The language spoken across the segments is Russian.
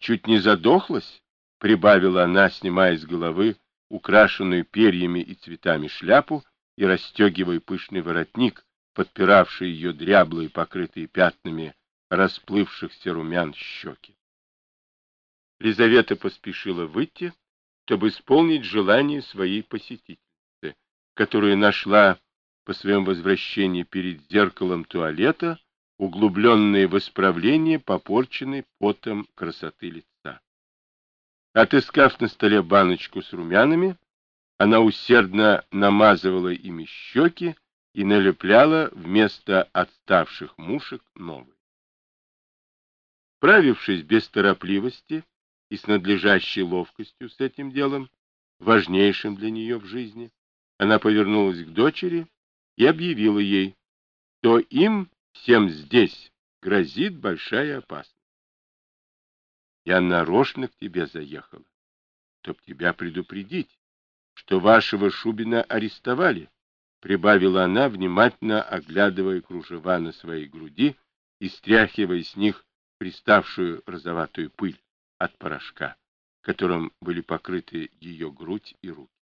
чуть не задохлась, — прибавила она, снимая с головы украшенную перьями и цветами шляпу и расстегивая пышный воротник, подпиравший ее дряблые, покрытые пятнами расплывшихся румян щеки. Лизавета поспешила выйти, чтобы исполнить желание своей посетительницы, которую нашла по своем возвращении перед зеркалом туалета, углубленные в исправление попорченной потом красоты лица. Отыскав на столе баночку с румянами, она усердно намазывала ими щеки и налепляла вместо отставших мушек новые. Справившись без торопливости и с надлежащей ловкостью с этим делом, важнейшим для нее в жизни, она повернулась к дочери и объявила ей, что им всем здесь грозит большая опасность. Я нарочно к тебе заехала, чтоб тебя предупредить, что вашего Шубина арестовали, прибавила она, внимательно оглядывая кружева на своей груди и стряхивая с них приставшую розоватую пыль от порошка, которым были покрыты ее грудь и руки.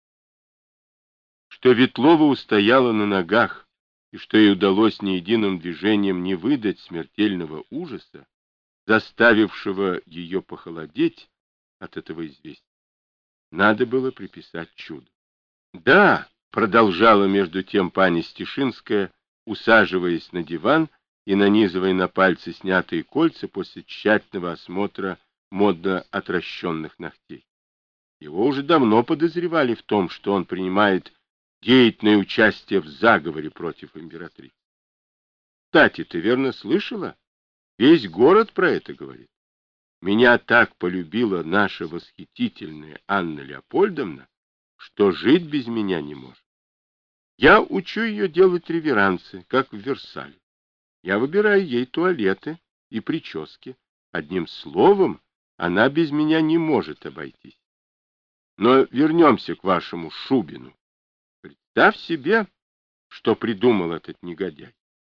Что Ветлова устояла на ногах, и что ей удалось ни единым движением не выдать смертельного ужаса, заставившего ее похолодеть от этого известия, надо было приписать чудо. Да, продолжала между тем пани Стешинская, усаживаясь на диван и нанизывая на пальцы снятые кольца после тщательного осмотра модно отращенных ногтей. Его уже давно подозревали в том, что он принимает деятельное участие в заговоре против императрицы. Кстати, ты верно слышала? Весь город про это говорит. Меня так полюбила наша восхитительная Анна Леопольдовна, что жить без меня не может. Я учу ее делать реверансы, как в Версале. Я выбираю ей туалеты и прически. Одним словом, она без меня не может обойтись. Но вернемся к вашему Шубину. Представь себе, что придумал этот негодяй.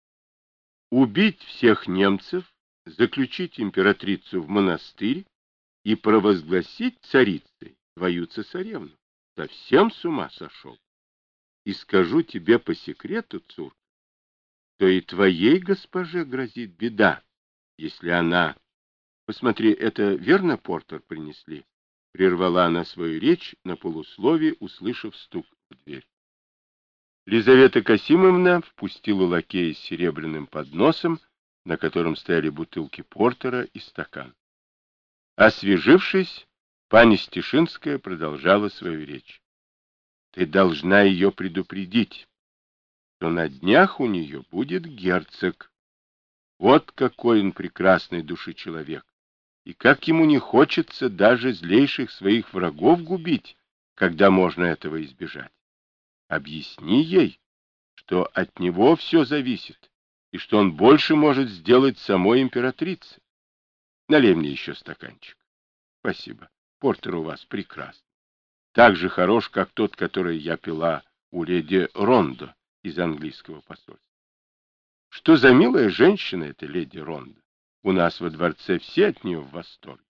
Убить всех немцев, заключить императрицу в монастырь и провозгласить царицей твою цесаревну. Совсем с ума сошел. И скажу тебе по секрету, Цурка, то и твоей госпоже грозит беда, если она... Посмотри, это верно Портер принесли? Прервала она свою речь на полусловие, услышав стук в дверь. Лизавета Касимовна впустила лакея с серебряным подносом, на котором стояли бутылки портера и стакан. Освежившись, пани Стешинская продолжала свою речь. Ты должна ее предупредить, что на днях у нее будет герцог. Вот какой он прекрасной души человек, и как ему не хочется даже злейших своих врагов губить, когда можно этого избежать. Объясни ей, что от него все зависит, и что он больше может сделать самой императрице. Налей мне еще стаканчик. Спасибо. Портер у вас прекрасный. Так же хорош, как тот, который я пила у леди Рондо из английского посольства. Что за милая женщина эта леди Рондо? У нас во дворце все от нее в восторге.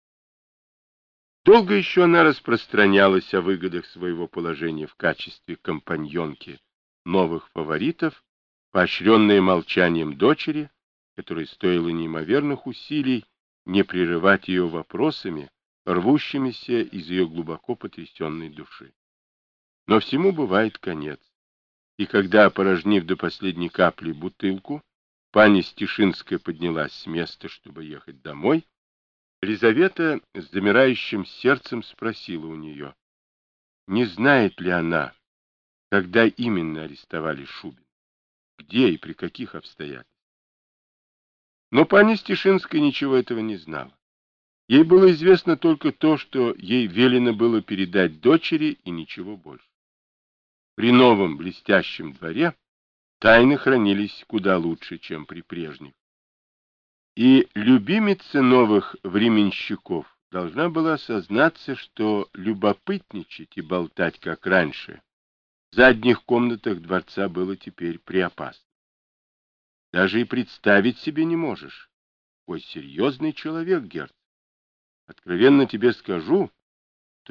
Долго еще она распространялась о выгодах своего положения в качестве компаньонки новых фаворитов, поощренная молчанием дочери, которой стоило неимоверных усилий не прерывать ее вопросами, рвущимися из ее глубоко потрясенной души. Но всему бывает конец. И когда, опорожнив до последней капли бутылку, пани Стешинская поднялась с места, чтобы ехать домой, Лизавета с замирающим сердцем спросила у нее, не знает ли она, когда именно арестовали Шубина, где и при каких обстоятельствах. Но пани Стешинская ничего этого не знала. Ей было известно только то, что ей велено было передать дочери и ничего больше. При новом блестящем дворе тайны хранились куда лучше, чем при прежних. И любимица новых временщиков должна была осознаться, что любопытничать и болтать, как раньше, в задних комнатах дворца было теперь преопасно. Даже и представить себе не можешь. Ой, серьезный человек, герцог. Откровенно тебе скажу,